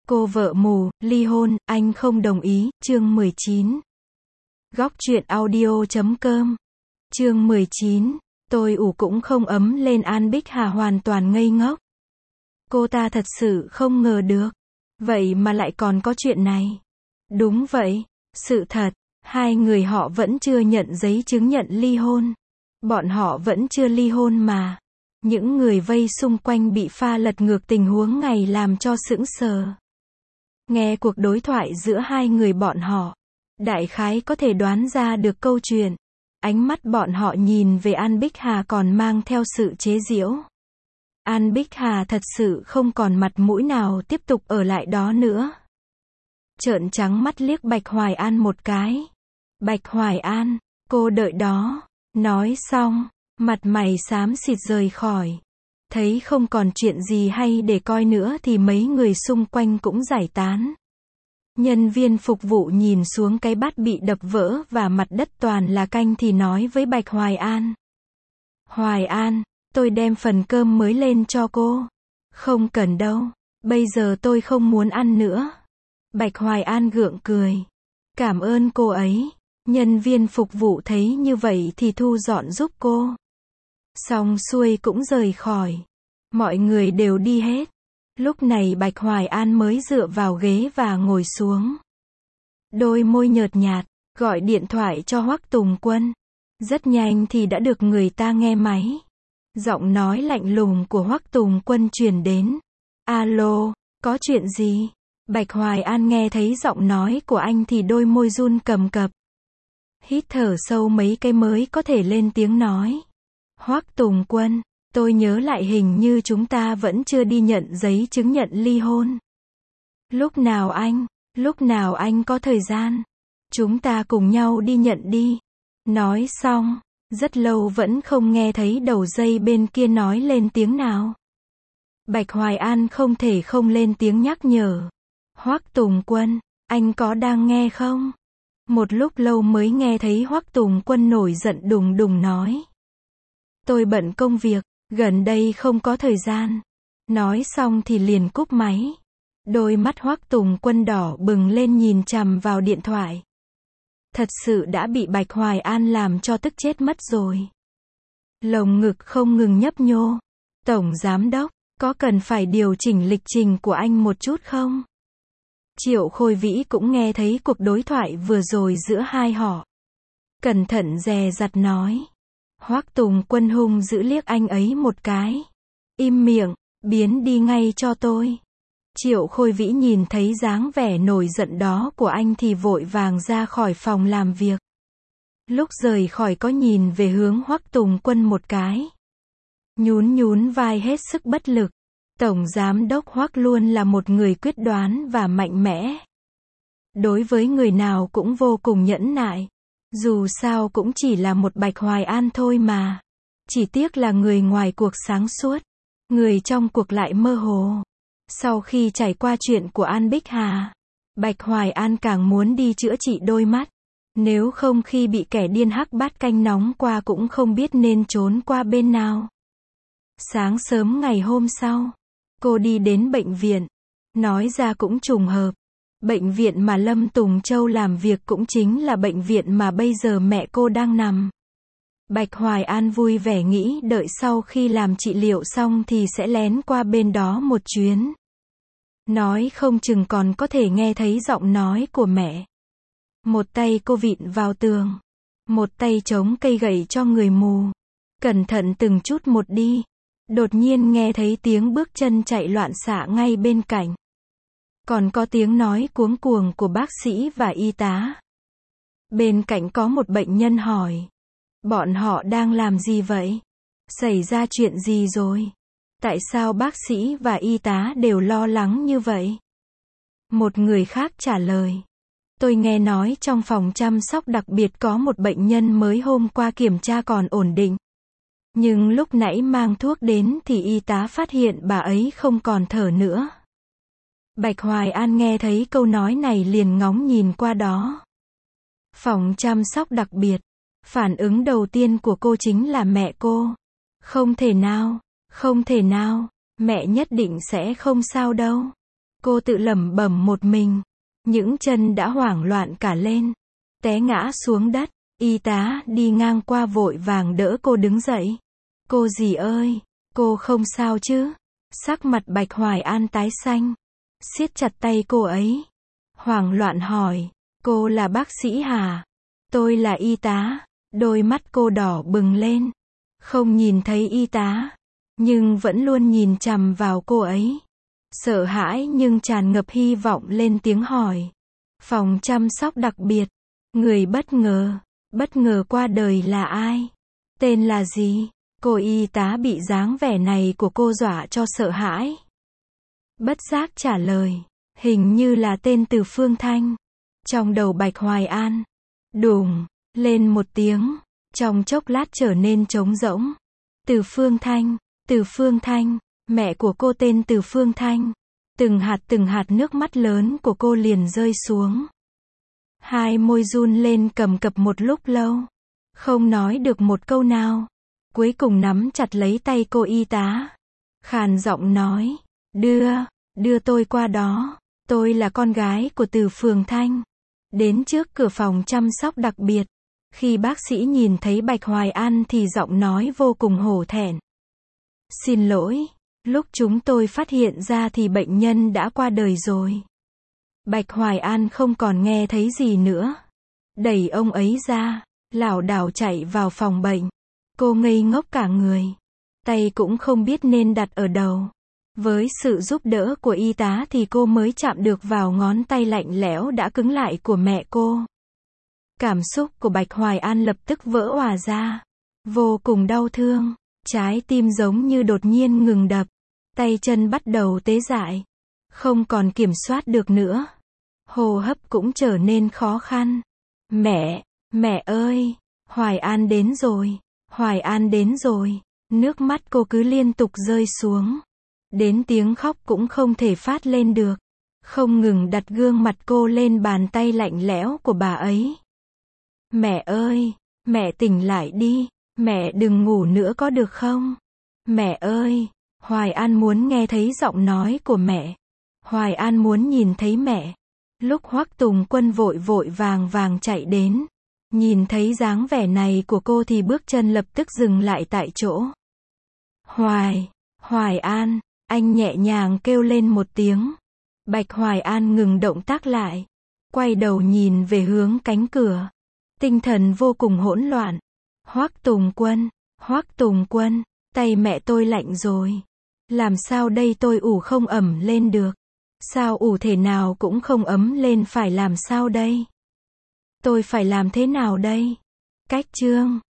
Cô vợ mù, ly hôn, anh không đồng ý, chương 19. Góc truyện audio.com. Chương 19. Tôi ủ cũng không ấm lên. An Bích Hà hoàn toàn ngây ngốc. Cô ta thật sự không ngờ được. Vậy mà lại còn có chuyện này. Đúng vậy, sự thật, hai người họ vẫn chưa nhận giấy chứng nhận ly hôn. Bọn họ vẫn chưa ly hôn mà. Những người vây xung quanh bị pha lật ngược tình huống ngày làm cho sững sờ. Nghe cuộc đối thoại giữa hai người bọn họ, đại khái có thể đoán ra được câu chuyện. Ánh mắt bọn họ nhìn về An Bích Hà còn mang theo sự chế giễu. An Bích Hà thật sự không còn mặt mũi nào tiếp tục ở lại đó nữa. Trợn trắng mắt liếc Bạch Hoài An một cái. Bạch Hoài An, cô đợi đó. Nói xong, mặt mày xám xịt rời khỏi. Thấy không còn chuyện gì hay để coi nữa thì mấy người xung quanh cũng giải tán. Nhân viên phục vụ nhìn xuống cái bát bị đập vỡ và mặt đất toàn là canh thì nói với Bạch Hoài An. Hoài An, tôi đem phần cơm mới lên cho cô. Không cần đâu, bây giờ tôi không muốn ăn nữa. Bạch Hoài An gượng cười. Cảm ơn cô ấy. Nhân viên phục vụ thấy như vậy thì thu dọn giúp cô. Xong xuôi cũng rời khỏi. Mọi người đều đi hết. Lúc này Bạch Hoài An mới dựa vào ghế và ngồi xuống. Đôi môi nhợt nhạt, gọi điện thoại cho Hoắc Tùng Quân. Rất nhanh thì đã được người ta nghe máy. Giọng nói lạnh lùng của Hoắc Tùng Quân truyền đến. Alo, có chuyện gì? Bạch Hoài An nghe thấy giọng nói của anh thì đôi môi run cầm cập. Hít thở sâu mấy cái mới có thể lên tiếng nói. Hoắc Tùng Quân, tôi nhớ lại hình như chúng ta vẫn chưa đi nhận giấy chứng nhận ly hôn. Lúc nào anh có thời gian, chúng ta cùng nhau đi nhận đi. Nói xong, rất lâu vẫn không nghe thấy đầu dây bên kia nói lên tiếng nào. Bạch Hoài An không thể không lên tiếng nhắc nhở. Hoắc Tùng Quân, anh có đang nghe không? Một lúc lâu mới nghe thấy Hoắc Tùng Quân nổi giận đùng đùng nói. Tôi bận công việc, gần đây không có thời gian. Nói xong thì liền cúp máy. Đôi mắt Hoắc Tùng Quân đỏ bừng lên nhìn chằm vào điện thoại. Thật sự đã bị Bạch Hoài An làm cho tức chết mất rồi. Lồng ngực không ngừng nhấp nhô. Tổng giám đốc, có cần phải điều chỉnh lịch trình của anh một chút không? Triệu Khôi Vĩ cũng nghe thấy cuộc đối thoại vừa rồi giữa hai họ. Cẩn thận dè dặt nói. Hoắc Tùng Quân hung dữ liếc anh ấy một cái. Im miệng, biến đi ngay cho tôi. Triệu Khôi Vĩ nhìn thấy dáng vẻ nổi giận đó của anh thì vội vàng ra khỏi phòng làm việc. Lúc rời khỏi có nhìn về hướng Hoắc Tùng Quân một cái. Nhún vai hết sức bất lực. Tổng giám đốc Hoắc luôn là một người quyết đoán và mạnh mẽ. Đối với người nào cũng vô cùng nhẫn nại. Dù sao cũng chỉ là một Bạch Hoài An thôi mà. Chỉ tiếc là người ngoài cuộc sáng suốt, người trong cuộc lại mơ hồ. Sau khi trải qua chuyện của An Bích Hà, Bạch Hoài An càng muốn đi chữa trị đôi mắt. Nếu không khi bị kẻ điên hắc bát canh nóng qua cũng không biết nên trốn qua bên nào. Sáng sớm ngày hôm sau, cô đi đến bệnh viện. Nói ra cũng trùng hợp. Bệnh viện mà Lâm Tùng Châu làm việc cũng chính là bệnh viện mà bây giờ mẹ cô đang nằm. Bạch Hoài An vui vẻ nghĩ đợi sau khi làm trị liệu xong thì sẽ lén qua bên đó một chuyến. Nói không chừng còn có thể nghe thấy giọng nói của mẹ. Một tay cô vịn vào tường. Một tay chống cây gậy cho người mù. Cẩn thận từng chút một đi. Đột nhiên nghe thấy tiếng bước chân chạy loạn xạ ngay bên cạnh. Còn có tiếng nói cuống cuồng của bác sĩ và y tá. Bên cạnh có một bệnh nhân hỏi. Bọn họ đang làm gì vậy? Xảy ra chuyện gì rồi? Tại sao bác sĩ và y tá đều lo lắng như vậy? Một người khác trả lời. Tôi nghe nói trong phòng chăm sóc đặc biệt có một bệnh nhân mới hôm qua kiểm tra còn ổn định. Nhưng lúc nãy mang thuốc đến thì y tá phát hiện bà ấy không còn thở nữa. Bạch Hoài An nghe thấy câu nói này liền ngóng nhìn qua đó. Phòng chăm sóc đặc biệt. Phản ứng đầu tiên của cô chính là mẹ cô. Không thể nào, mẹ nhất định sẽ không sao đâu. Cô tự lẩm bẩm một mình. Những chân đã hoảng loạn cả lên. Té ngã xuống đất. Y tá đi ngang qua vội vàng đỡ cô đứng dậy. Cô dì ơi, cô không sao chứ? Sắc mặt Bạch Hoài An tái xanh. Siết chặt tay cô ấy. Hoảng loạn hỏi. Cô là bác sĩ hả? Tôi là y tá. Đôi mắt cô đỏ bừng lên. Không nhìn thấy y tá. Nhưng vẫn luôn nhìn chằm vào cô ấy. Sợ hãi nhưng tràn ngập hy vọng lên tiếng hỏi. Phòng chăm sóc đặc biệt. Người bất ngờ qua đời là ai? Tên là gì? Cô y tá bị dáng vẻ này của cô dọa cho sợ hãi. Bất giác trả lời. Hình như là tên Từ Phương Thanh. Trong đầu Bạch Hoài An. Đùng, lên một tiếng. Trong chốc lát trở nên trống rỗng. Từ Phương Thanh, mẹ của cô tên Từ Phương Thanh. Từng hạt nước mắt lớn của cô liền rơi xuống. Hai môi run lên cầm cập một lúc lâu. Không nói được một câu nào. Cuối cùng nắm chặt lấy tay cô y tá. Khàn giọng nói. Đưa tôi qua đó. Tôi là con gái của Từ Phương Thanh. Đến trước cửa phòng chăm sóc đặc biệt. Khi bác sĩ nhìn thấy Bạch Hoài An thì giọng nói vô cùng hổ thẹn. Xin lỗi, lúc chúng tôi phát hiện ra thì bệnh nhân đã qua đời rồi. Bạch Hoài An không còn nghe thấy gì nữa. Đẩy ông ấy ra, lảo đảo chạy vào phòng bệnh. Cô ngây ngốc cả người. Tay cũng không biết nên đặt ở đâu. Với sự giúp đỡ của y tá thì cô mới chạm được vào ngón tay lạnh lẽo đã cứng lại của mẹ cô. Cảm xúc của Bạch Hoài An lập tức vỡ òa ra. Vô cùng đau thương. Trái tim giống như đột nhiên ngừng đập. Tay chân bắt đầu tê dại. Không còn kiểm soát được nữa. Hô hấp cũng trở nên khó khăn. Mẹ ơi, Hoài An đến rồi. Hoài An đến rồi. Nước mắt cô cứ liên tục rơi xuống. Đến tiếng khóc cũng không thể phát lên được. Không ngừng đặt gương mặt cô lên bàn tay lạnh lẽo của bà ấy. Mẹ ơi, mẹ tỉnh lại đi. Mẹ đừng ngủ nữa có được không? Mẹ ơi, Hoài An muốn nghe thấy giọng nói của mẹ. Hoài An muốn nhìn thấy mẹ. Lúc Hoắc Tùng Quân vội vàng chạy đến. Nhìn thấy dáng vẻ này của cô thì bước chân lập tức dừng lại tại chỗ. Hoài An, anh nhẹ nhàng kêu lên một tiếng. Bạch Hoài An ngừng động tác lại. Quay đầu nhìn về hướng cánh cửa. Tinh thần vô cùng hỗn loạn. Hoắc Tùng Quân, tay mẹ tôi lạnh rồi. Làm sao đây tôi ủ không ẩm lên được. Sao ủ thể nào cũng không ấm lên phải làm sao đây? Tôi phải làm thế nào đây? Cách chương